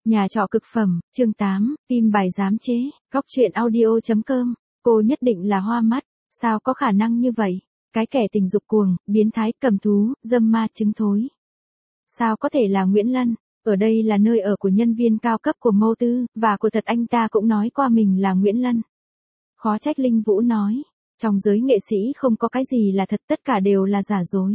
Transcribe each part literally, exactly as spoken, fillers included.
Nhà trọ cực phẩm, chương tám, tim bài giám chế, góc truyện audio chấm com, cô nhất định là hoa mắt, sao có khả năng như vậy, cái kẻ tình dục cuồng, biến thái, cầm thú, dâm ma chứng thối. Sao có thể là Nguyễn Lân, ở đây là nơi ở của nhân viên cao cấp của Mâu Tư, và của thật anh ta cũng nói qua mình là Nguyễn Lân. Khó trách Linh Vũ nói, trong giới nghệ sĩ không có cái gì là thật, tất cả đều là giả dối.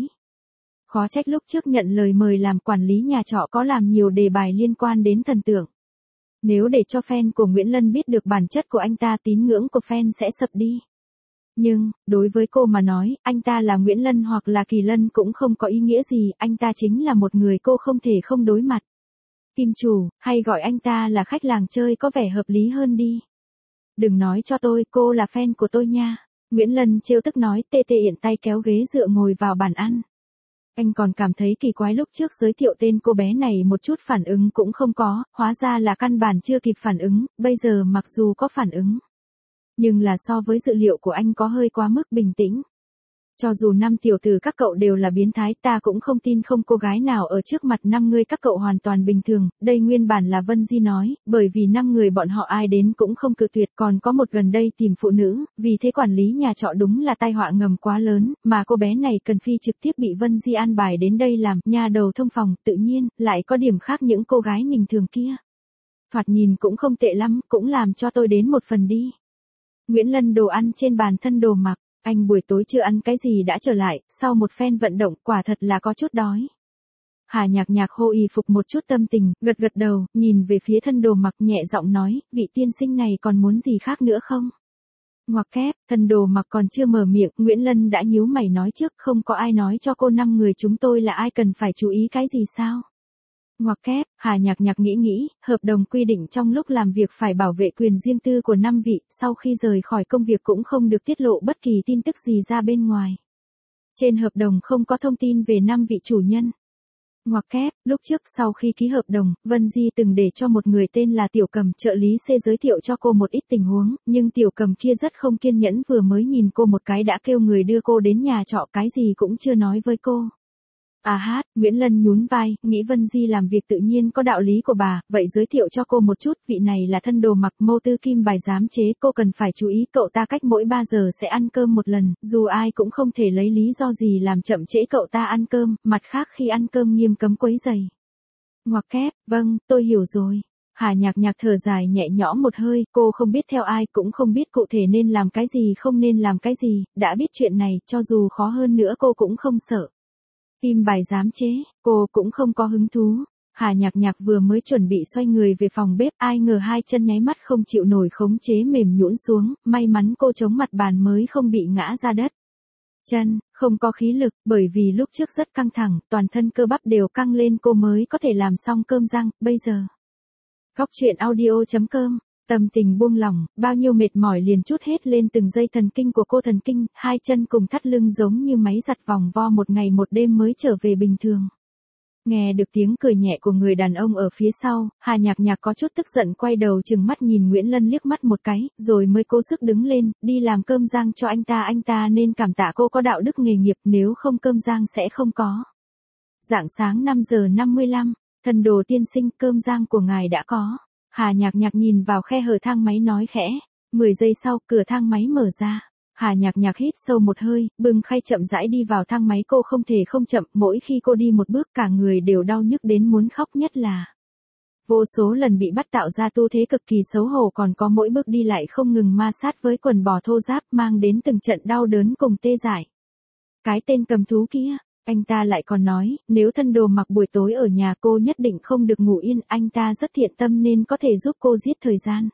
Khó trách lúc trước nhận lời mời làm quản lý nhà trọ có làm nhiều đề bài liên quan đến thần tượng. Nếu để cho fan của Nguyễn Lân biết được bản chất của anh ta, tín ngưỡng của fan sẽ sập đi. Nhưng, đối với cô mà nói, anh ta là Nguyễn Lân hoặc là Kỳ Lân cũng không có ý nghĩa gì, anh ta chính là một người cô không thể không đối mặt. Kim chủ, hay gọi anh ta là khách làng chơi có vẻ hợp lý hơn đi. Đừng nói cho tôi, cô là fan của tôi nha. Nguyễn Lân trêu tức nói, tê tê Yển tay kéo ghế dựa ngồi vào bàn ăn. Anh còn cảm thấy kỳ quái lúc trước giới thiệu tên cô bé này một chút phản ứng cũng không có, hóa ra là căn bản chưa kịp phản ứng, bây giờ mặc dù có phản ứng. Nhưng là so với dự liệu của anh có hơi quá mức bình tĩnh. Cho dù năm tiểu tử các cậu đều là biến thái, ta cũng không tin không cô gái nào ở trước mặt năm người các cậu hoàn toàn bình thường, đây nguyên bản là Vân Di nói, bởi vì năm người bọn họ ai đến cũng không cự tuyệt, còn có một gần đây tìm phụ nữ, vì thế quản lý nhà trọ đúng là tai họa ngầm quá lớn, mà cô bé này cần phi trực tiếp bị Vân Di an bài đến đây làm nhà đầu thông phòng, tự nhiên, lại có điểm khác những cô gái bình thường kia. Thoạt nhìn cũng không tệ lắm, cũng làm cho tôi đến một phần đi. Nguyễn Lân đồ ăn trên bàn thân đồ mặc. Anh buổi tối chưa ăn cái gì đã trở lại, sau một phen vận động quả thật là có chút đói. Hà Nhạc Nhạc hô y phục một chút tâm tình, gật gật đầu, nhìn về phía thân đồ mặc nhẹ giọng nói, vị tiên sinh này còn muốn gì khác nữa không? Ngoặc kép, thân đồ mặc còn chưa mở miệng, Nguyễn Lân đã nhíu mày nói trước, không có ai nói cho cô năm người chúng tôi là ai cần phải chú ý cái gì sao? Ngoặc kép, Hà Nhạc Nhạc nghĩ nghĩ, hợp đồng quy định trong lúc làm việc phải bảo vệ quyền riêng tư của năm vị, sau khi rời khỏi công việc cũng không được tiết lộ bất kỳ tin tức gì ra bên ngoài. Trên hợp đồng không có thông tin về năm vị chủ nhân. Ngoặc kép, lúc trước sau khi ký hợp đồng, Vân Di từng để cho một người tên là Tiểu Cầm trợ lý C giới thiệu cho cô một ít tình huống, nhưng Tiểu Cầm kia rất không kiên nhẫn, vừa mới nhìn cô một cái đã kêu người đưa cô đến nhà trọ, cái gì cũng chưa nói với cô. À hát, Nguyễn Lân nhún vai, nghĩ Vân Di làm việc tự nhiên có đạo lý của bà, vậy giới thiệu cho cô một chút, vị này là thân đồ mặc Mâu Tư kim bài giám chế, cô cần phải chú ý, cậu ta cách mỗi ba giờ sẽ ăn cơm một lần, dù ai cũng không thể lấy lý do gì làm chậm trễ cậu ta ăn cơm, mặt khác khi ăn cơm nghiêm cấm quấy rầy. Ngoặc kép, vâng, tôi hiểu rồi. Hà Nhạc Nhạc thở dài nhẹ nhõm một hơi, cô không biết theo ai, cũng không biết cụ thể nên làm cái gì không nên làm cái gì, đã biết chuyện này, cho dù khó hơn nữa cô cũng không sợ. Tim bài giám chế, cô cũng không có hứng thú. Hà Nhạc Nhạc vừa mới chuẩn bị xoay người về phòng bếp, ai ngờ hai chân nháy mắt không chịu nổi khống chế mềm nhũn xuống, may mắn cô chống mặt bàn mới không bị ngã ra đất. Chân, không có khí lực, bởi vì lúc trước rất căng thẳng, toàn thân cơ bắp đều căng lên cô mới có thể làm xong cơm rang, bây giờ. Góc truyện audio chấm com, tâm tình buông lỏng, bao nhiêu mệt mỏi liền trút hết lên từng dây thần kinh của cô, thần kinh, hai chân cùng thắt lưng giống như máy giặt vòng vo một ngày một đêm mới trở về bình thường. Nghe được tiếng cười nhẹ của người đàn ông ở phía sau, Hà Nhạc Nhạc có chút tức giận quay đầu chừng mắt nhìn Nguyễn Lân liếc mắt một cái, rồi mới cố sức đứng lên, đi làm cơm rang cho anh ta, anh ta nên cảm tạ cô có đạo đức nghề nghiệp, nếu không cơm rang sẽ không có. Rạng sáng năm giờ năm mươi lăm, thần đồ tiên sinh, cơm rang của ngài đã có. Hà Nhạc Nhạc nhìn vào khe hở thang máy nói khẽ. mười giây sau, cửa thang máy mở ra. Hà Nhạc Nhạc hít sâu một hơi, bưng khay chậm rãi đi vào thang máy, cô không thể không chậm, mỗi khi cô đi một bước cả người đều đau nhức đến muốn khóc, nhất là vô số lần bị bắt tạo ra tư thế cực kỳ xấu hổ, còn có mỗi bước đi lại không ngừng ma sát với quần bò thô ráp mang đến từng trận đau đớn cùng tê dại. Cái tên cầm thú kia. Anh ta lại còn nói, nếu thân đồ mặc buổi tối ở nhà cô nhất định không được ngủ yên, anh ta rất thiện tâm nên có thể giúp cô giết thời gian.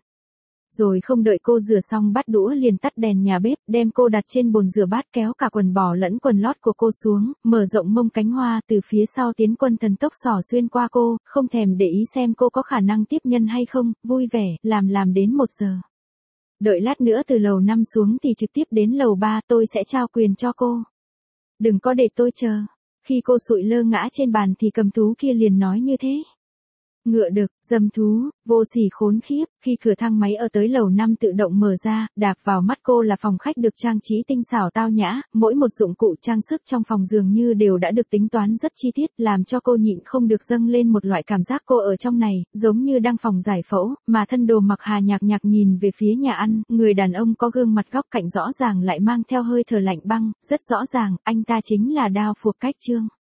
Rồi không đợi cô rửa xong bát đũa liền tắt đèn nhà bếp, đem cô đặt trên bồn rửa bát, kéo cả quần bò lẫn quần lót của cô xuống, mở rộng mông cánh hoa, từ phía sau tiến quân thần tốc xỏ xuyên qua cô, không thèm để ý xem cô có khả năng tiếp nhân hay không, vui vẻ, làm làm đến một giờ. Đợi lát nữa từ lầu năm xuống thì trực tiếp đến lầu ba, tôi sẽ trao quyền cho cô. Đừng có để tôi chờ. Khi cô sụi lơ ngã trên bàn thì cầm thú kia liền nói như thế. ngựa đực, dâm thú, vô sỉ khốn khiếp, khi cửa thang máy ở tới lầu năm tự động mở ra, đạp vào mắt cô là phòng khách được trang trí tinh xảo tao nhã, mỗi một dụng cụ trang sức trong phòng dường như đều đã được tính toán rất chi tiết, làm cho cô nhịn không được dâng lên một loại cảm giác cô ở trong này, giống như đang phòng giải phẫu, mà thân đồ mặc Hà Nhạc Nhạc nhìn về phía nhà ăn, người đàn ông có gương mặt góc cạnh rõ ràng lại mang theo hơi thở lạnh băng, rất rõ ràng, anh ta chính là Đao Phục Cách Trương.